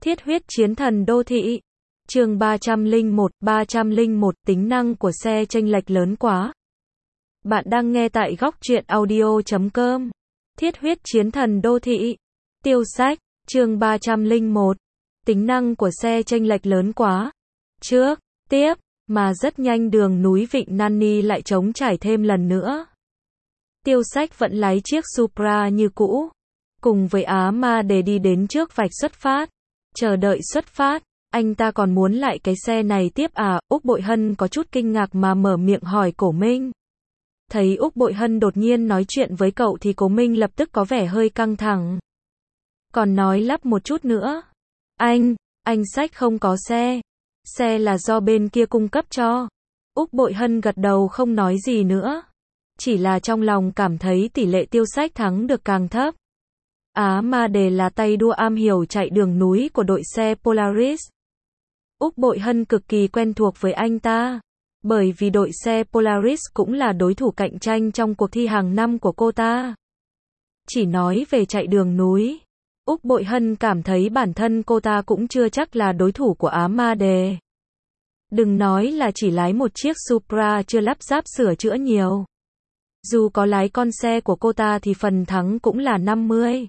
Thiết huyết chiến thần đô thị. Chương 301, tính năng của xe chênh lệch lớn quá. Bạn đang nghe tại góc truyện audio.com. Thiết huyết chiến thần đô thị. Tiêu sách, chương 301. Tính năng của xe chênh lệch lớn quá. Trước, tiếp, mà rất nhanh đường núi Vịnh Nani lại trống trải thêm lần nữa. Tiêu sách vẫn lái chiếc Supra như cũ. Cùng với Á Ma để đi đến trước vạch xuất phát. Chờ đợi xuất phát, anh ta còn muốn lại cái xe này tiếp à? Úc Bội Hân có chút kinh ngạc mà mở miệng hỏi Cổ Minh. Thấy Úc Bội Hân đột nhiên nói chuyện với cậu thì Cổ Minh lập tức có vẻ hơi căng thẳng. Còn nói lắp một chút nữa. Anh xách không có xe. Xe là do bên kia cung cấp cho. Úc Bội Hân gật đầu không nói gì nữa. Chỉ là trong lòng cảm thấy tỷ lệ tiêu sách thắng được càng thấp. Á Ma Đề là tay đua am hiểu chạy đường núi của đội xe Polaris. Úc Bội Hân cực kỳ quen thuộc với anh ta. Bởi vì đội xe Polaris cũng là đối thủ cạnh tranh trong cuộc thi hàng năm của cô ta. Chỉ nói về chạy đường núi, Úc Bội Hân cảm thấy bản thân cô ta cũng chưa chắc là đối thủ của Á Ma Đề. Đừng nói là chỉ lái một chiếc Supra chưa lắp ráp sửa chữa nhiều. Dù có lái con xe của cô ta thì phần thắng cũng là 50.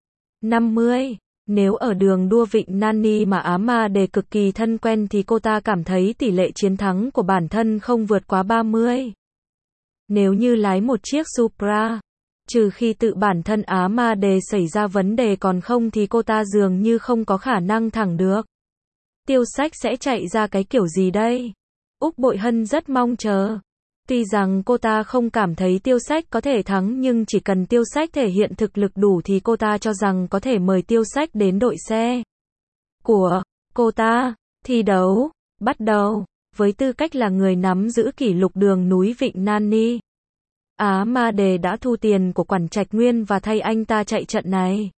Nếu ở đường đua Vịnh Nani mà Á Ma Đề cực kỳ thân quen thì cô ta cảm thấy tỷ lệ chiến thắng của bản thân không vượt quá 30. Nếu như lái một chiếc Supra, trừ khi tự bản thân Á Ma Đề xảy ra vấn đề, còn không thì cô ta dường như không có khả năng thẳng được. Tiêu sách sẽ chạy ra cái kiểu gì đây? Úc Bội Hân rất mong chờ. Tuy rằng cô ta không cảm thấy tiêu sách có thể thắng, nhưng chỉ cần tiêu sách thể hiện thực lực đủ thì cô ta cho rằng có thể mời tiêu sách đến đội xe của cô ta. Thi đấu bắt đầu. Với tư cách là người nắm giữ kỷ lục đường núi Vịnh Nani, Á Ma Đề đã thu tiền của Quản Trạch Nguyên và thay anh ta chạy trận này.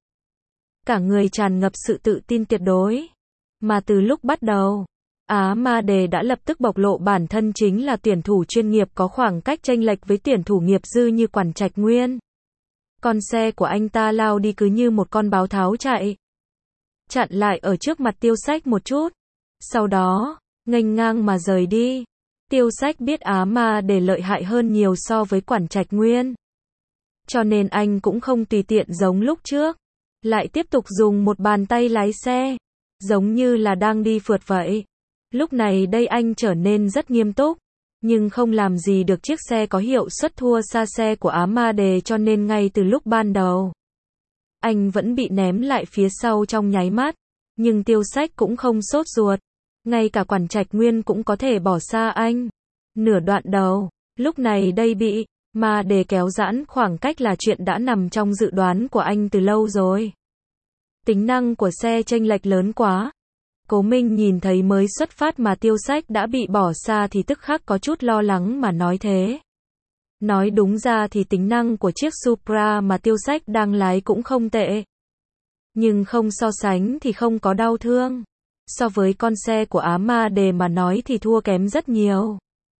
Cả người tràn ngập sự tự tin tuyệt đối. Mà từ lúc bắt đầu, Á Ma Đề đã lập tức bộc lộ bản thân chính là tuyển thủ chuyên nghiệp có khoảng cách chênh lệch với tuyển thủ nghiệp dư như Quản Trạch Nguyên. Con xe của anh ta lao đi cứ như một con báo tháo chạy. Chặn lại ở trước mặt tiêu sách một chút. Sau đó, nghênh ngang mà rời đi. Tiêu sách biết Á Ma Đề lợi hại hơn nhiều so với Quản Trạch Nguyên. Cho nên anh cũng không tùy tiện giống lúc trước. Lại tiếp tục dùng một bàn tay lái xe. Giống như là đang đi phượt vậy. Lúc này đây anh trở nên rất nghiêm túc, nhưng không làm gì được chiếc xe có hiệu suất thua xa xe của Á Ma Đề, cho nên ngay từ lúc ban đầu, anh vẫn bị ném lại phía sau trong nháy mắt, nhưng tiêu sách cũng không sốt ruột, ngay cả Quản Trạch Nguyên cũng có thể bỏ xa anh. Nửa đoạn đầu, lúc này đây bị Ma Đề kéo giãn khoảng cách là chuyện đã nằm trong dự đoán của anh từ lâu rồi. Tính năng của xe chênh lệch lớn quá. Cố Minh nhìn thấy mới xuất phát mà tiêu sách đã bị bỏ xa thì tức khắc có chút lo lắng mà nói thế. Nói đúng ra thì tính năng của chiếc Supra mà tiêu sách đang lái cũng không tệ. Nhưng không so sánh thì không có đau thương. So với con xe của Á Ma Đề mà nói thì thua kém rất nhiều.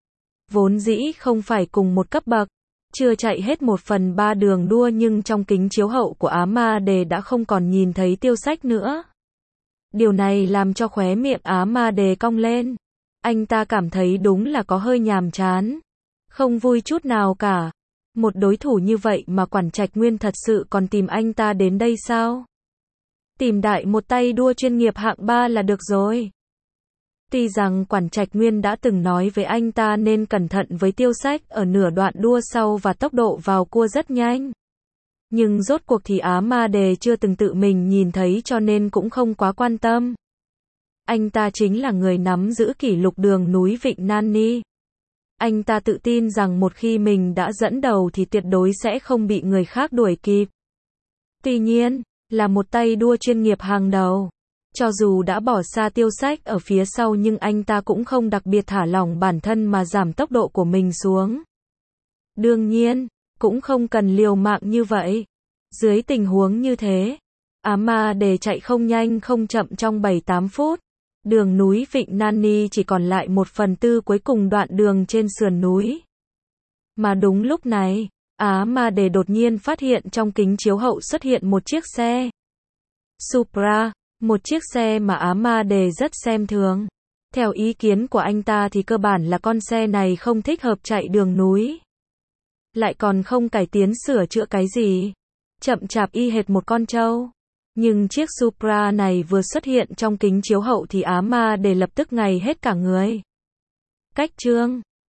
Vốn dĩ không phải cùng một cấp bậc. Chưa chạy hết 1/3 đường đua nhưng trong kính chiếu hậu của Á Ma Đề đã không còn nhìn thấy tiêu sách nữa. Điều này làm cho khóe miệng Á Ma Đề cong lên. Anh ta cảm thấy đúng là có hơi nhàm chán. Không vui chút nào cả. Một đối thủ như vậy mà Quản Trạch Nguyên thật sự còn tìm anh ta đến đây sao? Tìm đại một tay đua chuyên nghiệp hạng 3 là được rồi. Tuy rằng Quản Trạch Nguyên đã từng nói với anh ta nên cẩn thận với tiêu sách ở nửa đoạn đua sau và tốc độ vào cua rất nhanh. Nhưng rốt cuộc thì Á Ma Đề chưa từng tự mình nhìn thấy cho nên cũng không quá quan tâm. Anh ta chính là người nắm giữ kỷ lục đường núi Vịnh Nani. Anh ta tự tin rằng một khi mình đã dẫn đầu thì tuyệt đối sẽ không bị người khác đuổi kịp. Tuy nhiên, là một tay đua chuyên nghiệp hàng đầu. Cho dù đã bỏ xa tiêu sách ở phía sau nhưng anh ta cũng không đặc biệt thả lỏng bản thân mà giảm tốc độ của mình xuống. Đương nhiên, cũng không cần liều mạng như vậy. Dưới tình huống như thế, Á Ma Đề chạy không nhanh không chậm trong 7-8 phút. Đường núi Vịnh Nani chỉ còn lại 1/4 cuối cùng đoạn đường trên sườn núi. Mà đúng lúc này, Á Ma Đề đột nhiên phát hiện trong kính chiếu hậu xuất hiện một chiếc xe Supra. Một chiếc xe mà Amade rất xem thường. Theo ý kiến của anh ta thì cơ bản là con xe này không thích hợp chạy đường núi. Lại còn không cải tiến sửa chữa cái gì. Chậm chạp y hệt một con trâu. Nhưng chiếc Supra này vừa xuất hiện trong kính chiếu hậu thì Amade lập tức ngây hết cả người. Cách trương.